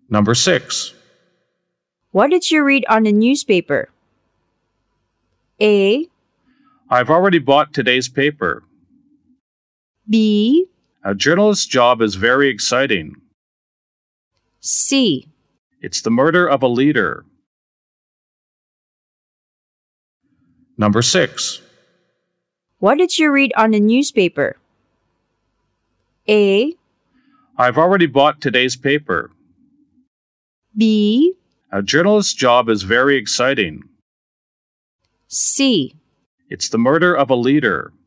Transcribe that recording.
Number 6. What did you read on the newspaper? A, I've already bought today's paper. B, A journalist's job is very exciting. C. It's the murder of a leader. Number 6. What did you read on the newspaper? A, I've already bought today's paper. B, A journalist's job is very exciting. C. It's the murder of a leader.